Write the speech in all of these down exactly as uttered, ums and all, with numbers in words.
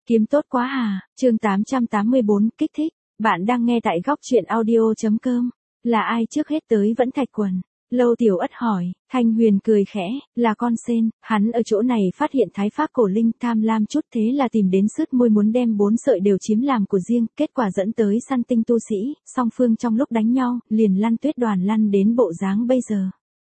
Kiếm tốt quá à, chương tám trăm tám mươi bốn, kích thích. Bạn đang nghe tại góc truyện audio.com. Là ai trước hết tới Vẫn Thạch Quần? Lâu Tiểu Ất hỏi. Thanh Huyền cười khẽ, là con sên, hắn ở chỗ này phát hiện thái pháp cổ linh tham lam chút thế là tìm đến sứt môi muốn đem bốn sợi đều chiếm làm của riêng, kết quả dẫn tới săn tinh tu sĩ, song phương trong lúc đánh nhau, liền lăn tuyết đoàn lăn đến bộ dáng bây giờ.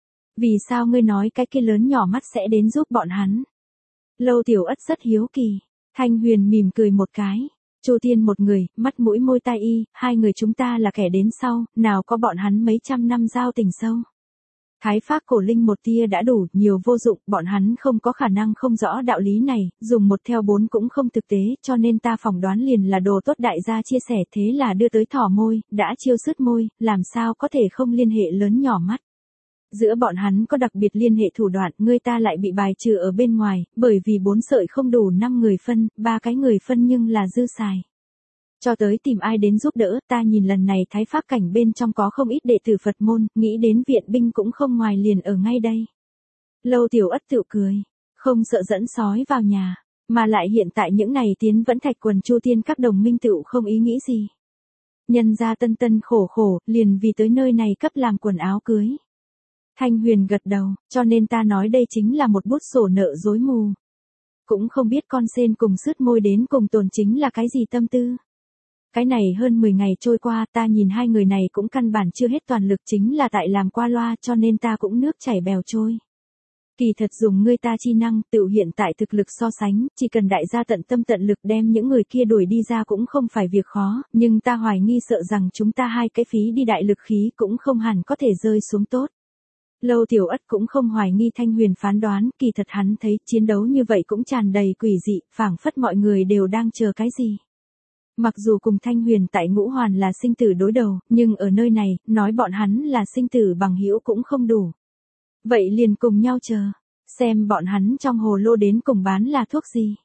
Vì sao ngươi nói cái kia lớn nhỏ mắt sẽ đến giúp bọn hắn? Lâu Tiểu Ất rất hiếu kỳ. Thanh Huyền mỉm cười một cái. Chu Tiên một người, mắt mũi môi tai y, hai người chúng ta là kẻ đến sau, nào có bọn hắn mấy trăm năm giao tình sâu. Thái pháp cổ linh một tia đã đủ, nhiều vô dụng, bọn hắn không có khả năng không rõ đạo lý này, dùng một theo bốn cũng không thực tế, cho nên ta phỏng đoán liền là đồ tốt đại gia chia sẻ, thế là đưa tới thỏ môi, đã chiêu sứt môi, làm sao có thể không liên hệ lớn nhỏ mắt. Giữa bọn hắn có đặc biệt liên hệ thủ đoạn, người ta lại bị bài trừ ở bên ngoài, bởi vì bốn sợi không đủ năm người phân, ba cái người phân nhưng là dư xài. Cho tới tìm ai đến giúp đỡ, ta nhìn lần này thái pháp cảnh bên trong có không ít đệ tử Phật môn, nghĩ đến viện binh cũng không ngoài liền ở ngay đây. Lâu Tiểu Ất tự cười, không sợ dẫn sói vào nhà, mà lại hiện tại những này tiến Vẫn Thạch Quần Chu Tiên các đồng minh tựu không ý nghĩ gì. Nhân ra tân tân khổ khổ, liền vì tới nơi này cấp làm quần áo cưới. Thanh Huyền gật đầu, cho nên ta nói đây chính là một bút sổ nợ dối mù. Cũng không biết con sên cùng sứt môi đến cùng tồn chính là cái gì tâm tư. Cái này hơn mười ngày trôi qua, ta nhìn hai người này cũng căn bản chưa hết toàn lực, chính là tại làm qua loa, cho nên ta cũng nước chảy bèo trôi. Kỳ thật dùng ngươi ta chi năng, tự hiện tại thực lực so sánh, chỉ cần đại gia tận tâm tận lực đem những người kia đuổi đi ra cũng không phải việc khó, nhưng ta hoài nghi sợ rằng chúng ta hai cái phí đi đại lực khí cũng không hẳn có thể rơi xuống tốt. Lâu Tiểu Ất cũng không hoài nghi Thanh Huyền phán đoán, kỳ thật hắn thấy chiến đấu như vậy cũng tràn đầy quỷ dị, phảng phất mọi người đều đang chờ cái gì. Mặc dù cùng Thanh Huyền tại Ngũ Hoàn là sinh tử đối đầu, nhưng ở nơi này, nói bọn hắn là sinh tử bằng hữu cũng không đủ. Vậy liền cùng nhau chờ, xem bọn hắn trong hồ lô đến cùng bán là thuốc gì.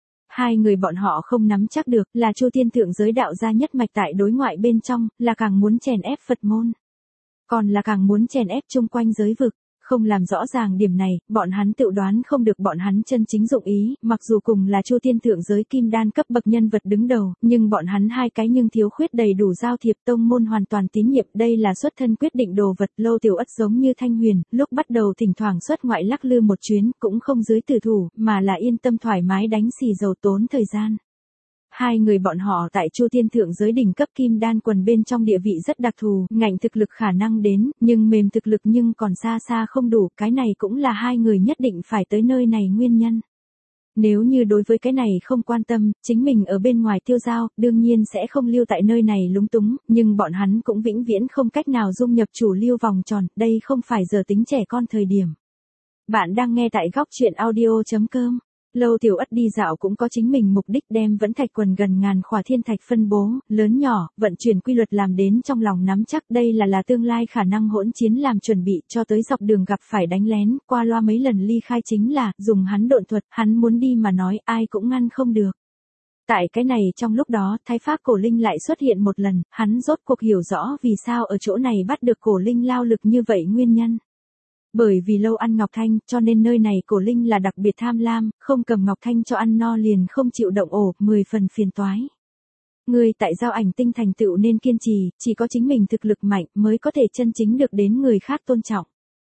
Hai người bọn họ không nắm chắc được, là Chu Tiên thượng giới đạo gia nhất mạch tại đối ngoại bên trong, là càng muốn chèn ép Phật môn. Còn là càng muốn chèn ép chung quanh giới vực, không làm rõ ràng điểm này, bọn hắn tự đoán không được bọn hắn chân chính dụng ý, mặc dù cùng là Chu Tiên thượng giới kim đan cấp bậc nhân vật đứng đầu, nhưng bọn hắn hai cái nhưng thiếu khuyết đầy đủ giao thiệp, tông môn hoàn toàn tín nhiệm, đây là xuất thân quyết định đồ vật. Lâu Tiểu Ất giống như Thanh Huyền, lúc bắt đầu thỉnh thoảng xuất ngoại lắc lư một chuyến, cũng không dưới tử thủ, mà là yên tâm thoải mái đánh xì dầu tốn thời gian. Hai người bọn họ tại Chu Tiên thượng giới đỉnh cấp kim đan quần bên trong địa vị rất đặc thù, ngạnh thực lực khả năng đến, nhưng mềm thực lực nhưng còn xa xa không đủ, cái này cũng là hai người nhất định phải tới nơi này nguyên nhân. Nếu như đối với cái này không quan tâm, chính mình ở bên ngoài tiêu dao, đương nhiên sẽ không lưu tại nơi này lúng túng, nhưng bọn hắn cũng vĩnh viễn không cách nào dung nhập chủ lưu vòng tròn, đây không phải giờ tính trẻ con thời điểm. Bạn đang nghe tại góc truyện audio.com. Lâu Tiểu Ất đi dạo cũng có chính mình mục đích, đem Vẫn Thạch Quần gần ngàn khỏa thiên thạch phân bố, lớn nhỏ, vận chuyển quy luật làm đến trong lòng nắm chắc, đây là là tương lai khả năng hỗn chiến làm chuẩn bị, cho tới dọc đường gặp phải đánh lén, qua loa mấy lần ly khai chính là, dùng hắn độn thuật, hắn muốn đi mà nói, ai cũng ngăn không được. Tại cái này trong lúc đó, thái pháp cổ linh lại xuất hiện một lần, hắn rốt cuộc hiểu rõ vì sao ở chỗ này bắt được cổ linh lao lực như vậy nguyên nhân. Bởi vì lâu ăn Ngọc Thanh, cho nên nơi này cổ linh là đặc biệt tham lam, không cầm Ngọc Thanh cho ăn no liền không chịu động ổ, mười phần phiền toái. Người tại giao ảnh tinh thành tựu nên kiên trì, chỉ có chính mình thực lực mạnh mới có thể chân chính được đến người khác tôn trọng.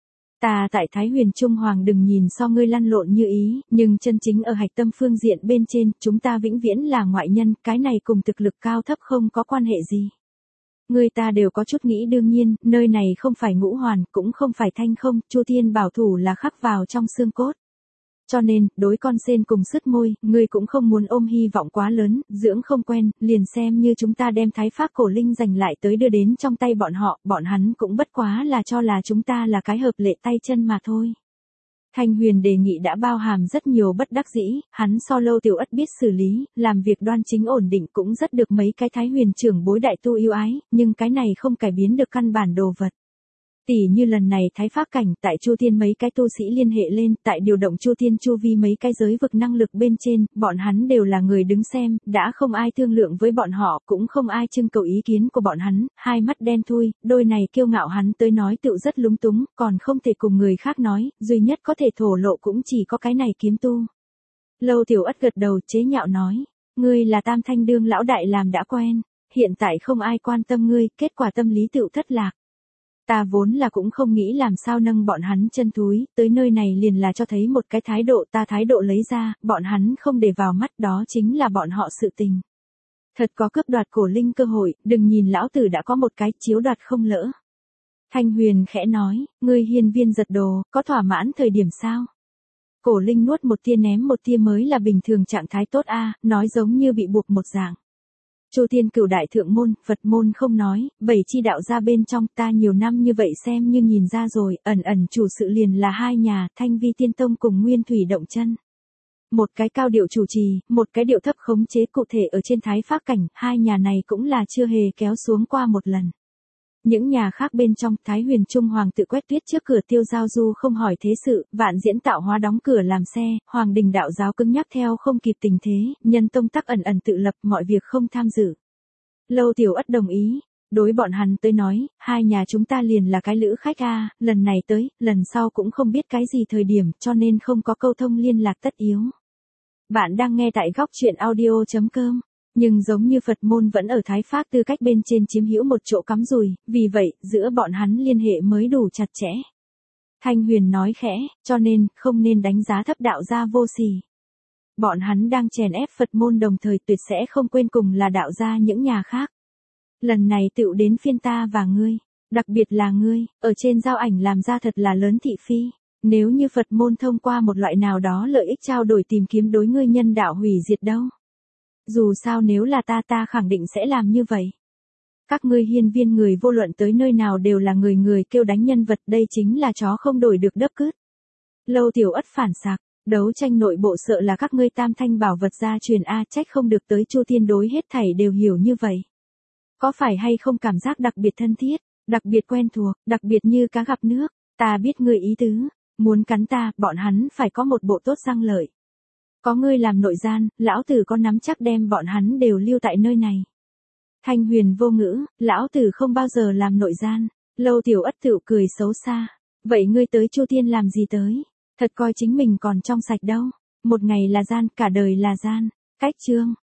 Ta tại Thái Huyền Trung Hoàng đừng nhìn so ngươi lăn lộn như ý, nhưng chân chính ở hạch tâm phương diện bên trên, chúng ta vĩnh viễn là ngoại nhân, cái này cùng thực lực cao thấp không có quan hệ gì. Người ta đều có chút nghĩ đương nhiên, nơi này không phải Ngũ Hoàn, cũng không phải Thanh Không, Chu Tiên bảo thủ là khắc vào trong xương cốt. Cho nên, đối con sên cùng sứt môi, ngươi cũng không muốn ôm hy vọng quá lớn, dưỡng không quen, liền xem như chúng ta đem thái pháp cổ linh giành lại tới đưa đến trong tay bọn họ, bọn hắn cũng bất quá là cho là chúng ta là cái hợp lệ tay chân mà thôi. Thanh Huyền đề nghị đã bao hàm rất nhiều bất đắc dĩ, hắn so Lâu Tiểu Ất biết xử lý, làm việc đoan chính ổn định cũng rất được mấy cái Thái Huyền trưởng bối đại tu yêu ái, nhưng cái này không cải biến được căn bản đồ vật. Tỷ như lần này thái pháp cảnh tại Chu Tiên mấy cái tu sĩ liên hệ lên, tại điều động Chu Tiên chu vi mấy cái giới vực năng lực bên trên, bọn hắn đều là người đứng xem, đã không ai thương lượng với bọn họ, cũng không ai trưng cầu ý kiến của bọn hắn, hai mắt đen thui, đôi này kiêu ngạo hắn tới nói tựu rất lúng túng, còn không thể cùng người khác nói, duy nhất có thể thổ lộ cũng chỉ có cái này kiếm tu. Lâu Tiểu Ất gật đầu chế nhạo nói. Ngươi là Tam Thanh đương lão đại làm đã quen, hiện tại không ai quan tâm ngươi, kết quả tâm lý tựu thất lạc. Ta vốn là cũng không nghĩ làm sao nâng bọn hắn chân túi, tới nơi này liền là cho thấy một cái thái độ, ta thái độ lấy ra, bọn hắn không để vào mắt, đó chính là bọn họ sự tình. Thật có cướp đoạt cổ linh cơ hội, đừng nhìn lão tử đã có một cái, chiếu đoạt không lỡ. Thanh Huyền khẽ nói, ngươi hiên viên giật đồ, có thỏa mãn thời điểm sao? Cổ linh nuốt một tia ném một tia mới là bình thường trạng thái tốt a, nói giống như bị buộc một dạng. Chu Thiên Cửu đại thượng môn, Phật môn không nói, bảy chi đạo ra bên trong, ta nhiều năm như vậy xem như nhìn ra rồi, ẩn ẩn chủ sự liền là hai nhà, Thanh Vi Tiên Tông cùng Nguyên Thủy Động Chân. Một cái cao điệu chủ trì, một cái điệu thấp khống chế, cụ thể ở trên thái pháp cảnh, hai nhà này cũng là chưa hề kéo xuống qua một lần. Những nhà khác bên trong, Thái Huyền Trung Hoàng tự quét tuyết trước cửa Tiêu Giao Du không hỏi thế sự, Vạn Diễn Tạo Hóa đóng cửa làm xe, Hoàng Đình đạo giáo cứng nhắc theo không kịp tình thế, Nhân Tông tắc ẩn ẩn tự lập, mọi việc không tham dự. Lâu Tiểu Ất đồng ý, đối bọn hắn tới nói, hai nhà chúng ta liền là cái lữ khách a, lần này tới, lần sau cũng không biết cái gì thời điểm, cho nên không có câu thông liên lạc tất yếu. Bạn đang nghe tại góc truyện audio chấm com. Nhưng giống như Phật môn vẫn ở Thái Pháp tư cách bên trên chiếm hữu một chỗ cắm rùi, vì vậy, giữa bọn hắn liên hệ mới đủ chặt chẽ. Thanh Huyền nói khẽ, cho nên, không nên đánh giá thấp đạo gia vô sỉ. Bọn hắn đang chèn ép Phật môn đồng thời tuyệt sẽ không quên cùng là đạo gia những nhà khác. Lần này tựu đến phiên ta và ngươi, đặc biệt là ngươi, ở trên giao ảnh làm ra thật là lớn thị phi. Nếu như Phật môn thông qua một loại nào đó lợi ích trao đổi tìm kiếm đối ngươi nhân đạo hủy diệt đâu. Dù sao nếu là ta ta khẳng định sẽ làm như vậy. Các ngươi hiên viên người vô luận tới nơi nào đều là người người kêu đánh nhân vật, đây chính là chó không đổi được đớp cứt. Lâu Tiểu Ất phản sạc, đấu tranh nội bộ sợ là các ngươi tam thanh bảo vật gia truyền A, trách không được tới Chu Thiên đối hết thảy đều hiểu như vậy. Có phải hay không cảm giác đặc biệt thân thiết, đặc biệt quen thuộc, đặc biệt như cá gặp nước, ta biết ngươi ý tứ, muốn cắn ta, bọn hắn phải có một bộ tốt răng lợi. Có ngươi làm nội gian, lão tử có nắm chắc đem bọn hắn đều lưu tại nơi này. Thanh Huyền vô ngữ, lão tử không bao giờ làm nội gian. Lâu Tiểu Ất tự cười xấu xa. Vậy ngươi tới Chu Thiên làm gì tới? Thật coi chính mình còn trong sạch đâu. Một ngày là gian, cả đời là gian. Cách chương.